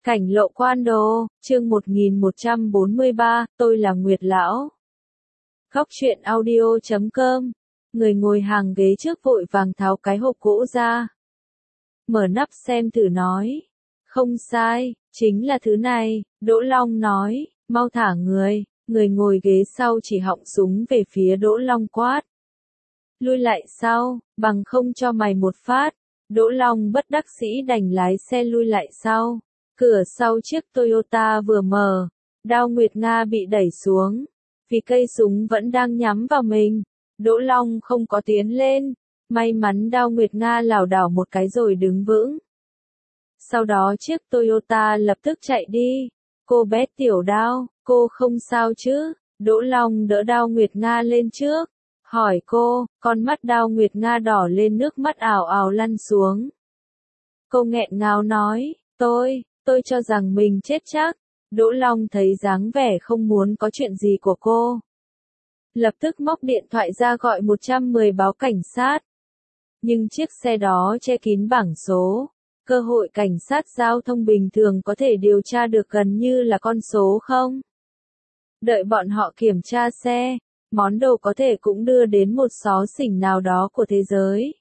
Cảnh lộ quan đồ, chương 1143, tôi là Nguyệt Lão. Góc truyện audio.com. Người ngồi hàng ghế trước vội vàng tháo cái hộp gỗ ra. Mở nắp xem thử nói. Không sai, chính là thứ này, Đỗ Long nói, mau thả người. Người ngồi ghế sau chỉ họng súng về phía Đỗ Long quát. Lui lại sau, bằng không cho mày một phát. Đỗ Long bất đắc dĩ đành lái xe lui lại sau. Cửa sau chiếc Toyota vừa mở, Đao Nguyệt Nga bị đẩy xuống, vì cây súng vẫn đang nhắm vào mình. Đỗ Long không có tiến lên, may mắn Đao Nguyệt Nga lảo đảo một cái rồi đứng vững. Sau đó chiếc Toyota lập tức chạy đi. Cô bé Tiểu Đao, cô không sao chứ? Đỗ Long đỡ Đao Nguyệt Nga lên trước, hỏi cô, con mắt Đao Nguyệt Nga đỏ lên nước mắt ào ào lăn xuống. Cô nghẹn ngào nói, tôi cho rằng mình chết chắc. Đỗ Long thấy dáng vẻ không muốn có chuyện gì của cô, lập tức móc điện thoại ra gọi 110 báo cảnh sát. Nhưng chiếc xe đó che kín bảng số, cơ hội cảnh sát giao thông bình thường có thể điều tra được gần như là con số không. Đợi bọn họ kiểm tra xe, món đồ có thể cũng đưa đến một xó xỉnh nào đó của thế giới.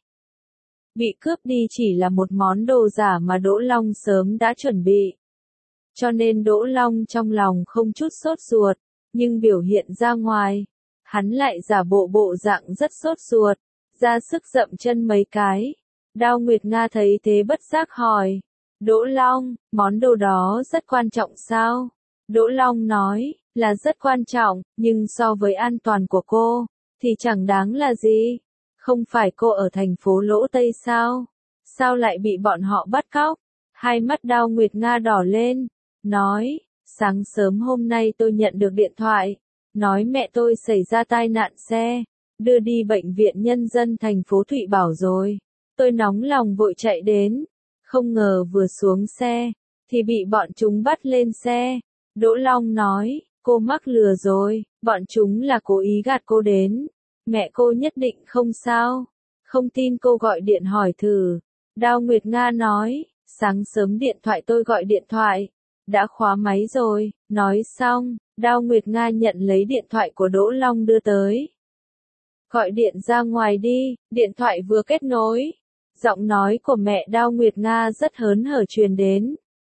Bị cướp đi chỉ là một món đồ giả mà Đỗ Long sớm đã chuẩn bị. Cho nên Đỗ Long trong lòng không chút sốt ruột, nhưng biểu hiện ra ngoài, hắn lại giả bộ dạng rất sốt ruột, ra sức dậm chân mấy cái. Đao Nguyệt Nga thấy thế bất giác hỏi, Đỗ Long, món đồ đó rất quan trọng sao? Đỗ Long nói, là rất quan trọng, nhưng so với an toàn của cô, thì chẳng đáng là gì. Không phải cô ở thành phố Lỗ Tây sao? Sao lại bị bọn họ bắt cóc? Hai mắt Đao Nguyệt Nga đỏ lên, nói, sáng sớm hôm nay tôi nhận được điện thoại, nói mẹ tôi xảy ra tai nạn xe, đưa đi bệnh viện nhân dân thành phố Thụy Bảo rồi. Tôi nóng lòng vội chạy đến, không ngờ vừa xuống xe, thì bị bọn chúng bắt lên xe. Đỗ Long nói, cô mắc lừa rồi, bọn chúng là cố ý gạt cô đến. Mẹ cô nhất định không sao, không tin cô gọi điện hỏi thử. Đao Nguyệt Nga nói, sáng sớm điện thoại tôi gọi điện thoại, đã khóa máy rồi. Nói xong, Đao Nguyệt Nga nhận lấy điện thoại của Đỗ Long đưa tới. Gọi điện ra ngoài đi, điện thoại vừa kết nối. Giọng nói của mẹ Đao Nguyệt Nga rất hớn hở truyền đến.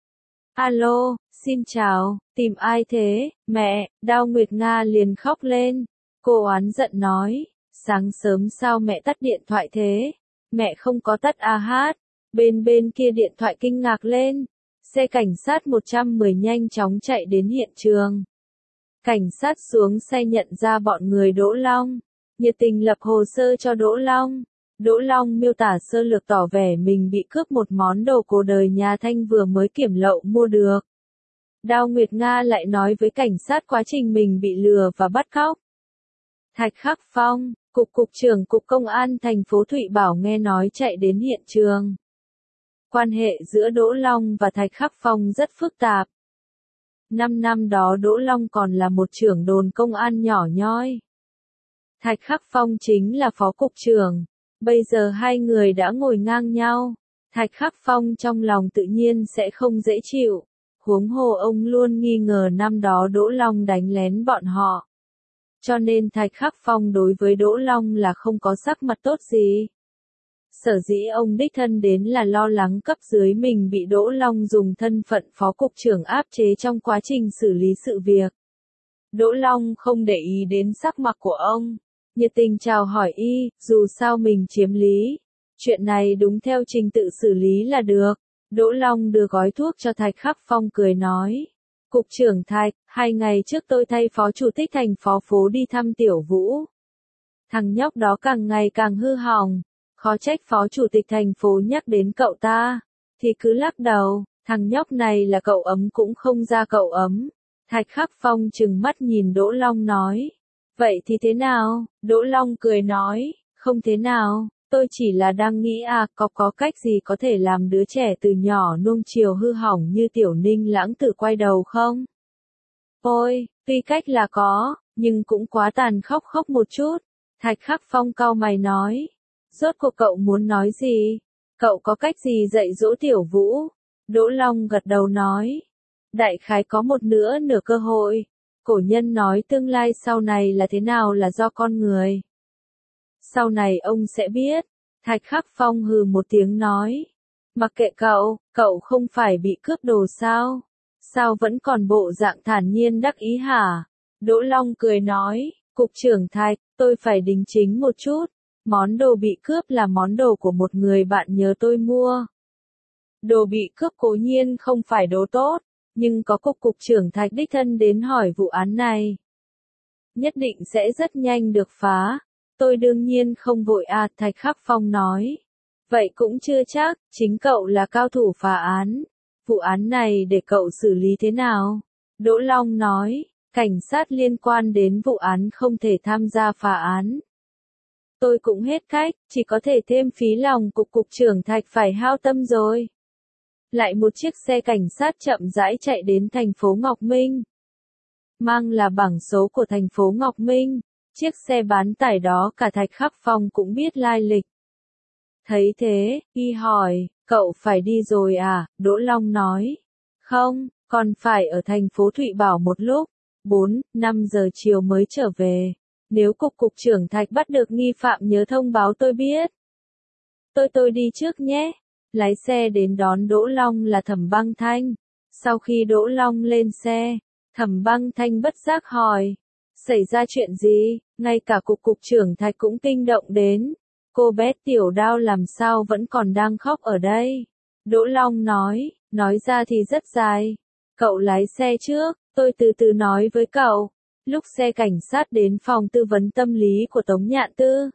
Alo, xin chào, tìm ai thế, mẹ? Đao Nguyệt Nga liền khóc lên. Cô oán giận nói, sáng sớm sao mẹ tắt điện thoại thế? Mẹ không có tắt à hát. Bên kia điện thoại kinh ngạc lên. Xe cảnh sát 110 nhanh chóng chạy đến hiện trường. Cảnh sát xuống xe nhận ra bọn người Đỗ Long, nhiệt tình lập hồ sơ cho Đỗ Long. Đỗ Long miêu tả sơ lược tỏ vẻ mình bị cướp một món đồ cổ đời nhà Thanh vừa mới kiểm lậu mua được. Đao Nguyệt Nga lại nói với cảnh sát quá trình mình bị lừa và bắt cóc. Thạch Khắc Phong, cục trưởng cục công an thành phố Thụy Bảo nghe nói chạy đến hiện trường. Quan hệ giữa Đỗ Long và Thạch Khắc Phong rất phức tạp. 5 năm đó Đỗ Long còn là một trưởng đồn công an nhỏ nhoi. Thạch Khắc Phong chính là phó cục trưởng. Bây giờ hai người đã ngồi ngang nhau. Thạch Khắc Phong trong lòng tự nhiên sẽ không dễ chịu. Huống hồ ông luôn nghi ngờ năm đó Đỗ Long đánh lén bọn họ. Cho nên Thạch Khắc Phong đối với Đỗ Long là không có sắc mặt tốt gì. Sở dĩ ông đích thân đến là lo lắng cấp dưới mình bị Đỗ Long dùng thân phận phó cục trưởng áp chế trong quá trình xử lý sự việc. Đỗ Long không để ý đến sắc mặt của ông, nhiệt tình chào hỏi y, dù sao mình chiếm lý. Chuyện này đúng theo trình tự xử lý là được. Đỗ Long đưa gói thuốc cho Thạch Khắc Phong cười nói. Cục trưởng Thạch, 2 ngày trước tôi thay phó chủ tịch thành phó phố đi thăm Tiểu Vũ. Thằng nhóc đó càng ngày càng hư hỏng. Khó trách phó chủ tịch thành phố nhắc đến cậu ta, thì cứ lắc đầu, thằng nhóc này là cậu ấm cũng không ra cậu ấm. Thạch Khắc Phong trừng mắt nhìn Đỗ Long nói. Vậy thì thế nào? Đỗ Long cười nói, không thế nào, tôi chỉ là đang nghĩ có cách gì có thể làm đứa trẻ từ nhỏ nuông chiều hư hỏng như Tiểu Ninh Lãng Tử quay đầu không? Ôi, tuy cách là có, nhưng cũng quá tàn khốc một chút. Thạch Khắc Phong cau mày nói. Rốt cuộc cậu muốn nói gì? Cậu có cách gì dạy dỗ Tiểu Vũ? Đỗ Long gật đầu nói. Đại khái có một nửa cơ hội. Cổ nhân nói tương lai sau này là thế nào là do con người. Sau này ông sẽ biết. Thạch Khắc Phong hừ một tiếng nói. Mặc kệ cậu không phải bị cướp đồ sao? Sao vẫn còn bộ dạng thản nhiên đắc ý hả? Đỗ Long cười nói, Cục trưởng Thạch, tôi phải đính chính một chút. Món đồ bị cướp là món đồ của một người bạn nhờ tôi mua. Đồ bị cướp cố nhiên không phải đồ tốt, nhưng có Cục trưởng Thạch đích thân đến hỏi vụ án này. Nhất định sẽ rất nhanh được phá. Tôi đương nhiên không vội à, Thạch Khắc Phong nói. Vậy cũng chưa chắc, chính cậu là cao thủ phá án. Vụ án này để cậu xử lý thế nào? Đỗ Long nói, cảnh sát liên quan đến vụ án không thể tham gia phá án. Tôi cũng hết cách, chỉ có thể thêm phí lòng Cục trưởng Thạch phải hao tâm rồi. Lại một chiếc xe cảnh sát chậm rãi chạy đến thành phố Ngọc Minh. Mang là bảng số của thành phố Ngọc Minh. Chiếc xe bán tải đó cả Thạch Khắc Phong cũng biết lai lịch. Thấy thế, y hỏi, cậu phải đi rồi à? Đỗ Long nói. Không, còn phải ở thành phố Thụy Bảo một lúc. 4-5 giờ chiều mới trở về. Nếu Cục trưởng Thạch bắt được nghi phạm nhớ thông báo tôi biết. Tôi đi trước nhé. Lái xe đến đón Đỗ Long là Thẩm Băng Thanh. Sau khi Đỗ Long lên xe, Thẩm Băng Thanh bất giác hỏi. Xảy ra chuyện gì? Ngay cả Cục trưởng Thạch cũng kinh động đến. Cô bé Tiểu Đao làm sao vẫn còn đang khóc ở đây? Đỗ Long nói ra thì rất dài. Cậu lái xe trước, tôi từ từ nói với cậu. Lúc xe cảnh sát đến phòng tư vấn tâm lý của Tống Nhạn Tư,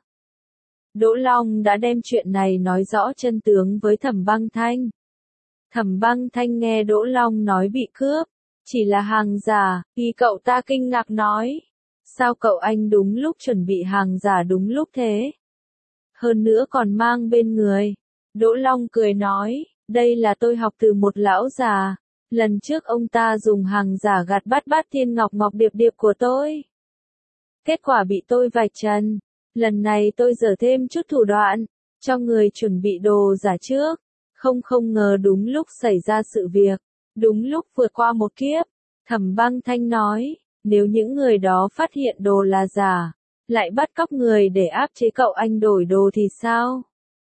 Đỗ Long đã đem chuyện này nói rõ chân tướng với Thẩm Băng Thanh. Thẩm Băng Thanh nghe Đỗ Long nói bị cướp, chỉ là hàng giả, thì cậu ta kinh ngạc nói. Sao cậu anh đúng lúc chuẩn bị hàng giả đúng lúc thế? Hơn nữa còn mang bên người. Đỗ Long cười nói, đây là tôi học từ một lão già. Lần trước ông ta dùng hàng giả gạt bát thiên ngọc điệp của tôi. Kết quả bị tôi vạch trần. Lần này tôi giở thêm chút thủ đoạn, cho người chuẩn bị đồ giả trước. Không ngờ đúng lúc xảy ra sự việc. Đúng lúc vượt qua một kiếp. Thẩm Băng Thanh nói, nếu những người đó phát hiện đồ là giả, lại bắt cóc người để áp chế cậu anh đổi đồ thì sao?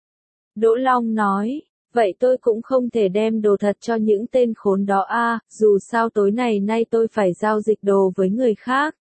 Đỗ Long nói, vậy tôi cũng không thể đem đồ thật cho những tên khốn đó à, dù sao tối nay tôi phải giao dịch đồ với người khác.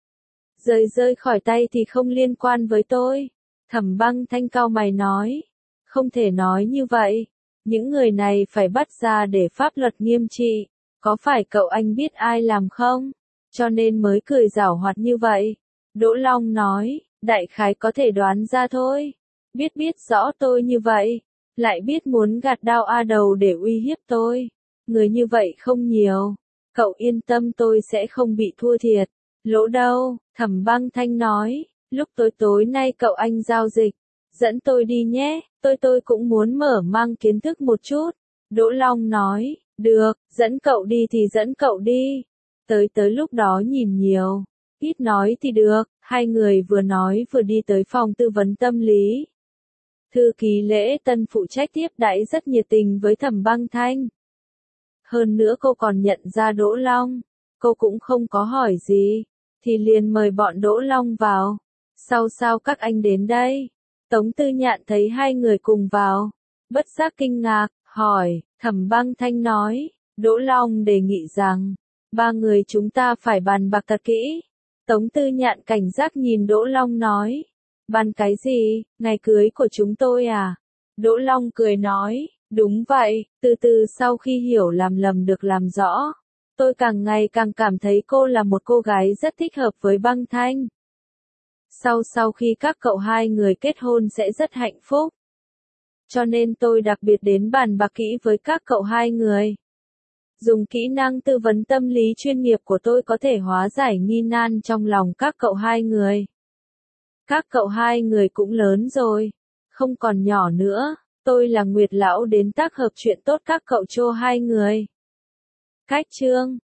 Rơi khỏi tay thì không liên quan với tôi. Thẩm Băng Thanh cau mày nói, không thể nói như vậy. Những người này phải bắt ra để pháp luật nghiêm trị. Có phải cậu anh biết ai làm không? Cho nên mới cười giảo hoạt như vậy. Đỗ Long nói, đại khái có thể đoán ra thôi. Biết rõ tôi như vậy, lại biết muốn gạt đao a đầu để uy hiếp tôi. Người như vậy không nhiều. Cậu yên tâm tôi sẽ không bị thua thiệt. Lỗ đâu, Thẩm Băng Thanh nói, lúc tối nay cậu anh giao dịch. Dẫn tôi đi nhé, tôi cũng muốn mở mang kiến thức một chút. Đỗ Long nói, được, dẫn cậu đi thì dẫn cậu đi. Tới lúc đó nhìn nhiều, ít nói thì được. Hai người vừa nói vừa đi tới phòng tư vấn tâm lý. Thư ký Lễ Tân phụ trách tiếp đãi rất nhiệt tình với Thẩm Băng Thanh. Hơn nữa cô còn nhận ra Đỗ Long. Cô cũng không có hỏi gì, thì liền mời bọn Đỗ Long vào. Sao các anh đến đây? Tống Tư Nhạn thấy hai người cùng vào, bất giác kinh ngạc, hỏi. Thẩm Băng Thanh nói, Đỗ Long đề nghị rằng, ba người chúng ta phải bàn bạc thật kỹ. Tống Tư Nhạn cảnh giác nhìn Đỗ Long nói, bàn cái gì, ngày cưới của chúng tôi à? Đỗ Long cười nói, đúng vậy, từ sau khi hiểu lầm được làm rõ, tôi càng ngày càng cảm thấy cô là một cô gái rất thích hợp với Băng Thanh. Sau khi các cậu hai người kết hôn sẽ rất hạnh phúc. Cho nên tôi đặc biệt đến bàn bạc kỹ với các cậu hai người. Dùng kỹ năng tư vấn tâm lý chuyên nghiệp của tôi có thể hóa giải nghi nan trong lòng các cậu hai người. Các cậu hai người cũng lớn rồi, không còn nhỏ nữa. Tôi là Nguyệt Lão đến tác hợp chuyện tốt các cậu cho hai người. Cách chương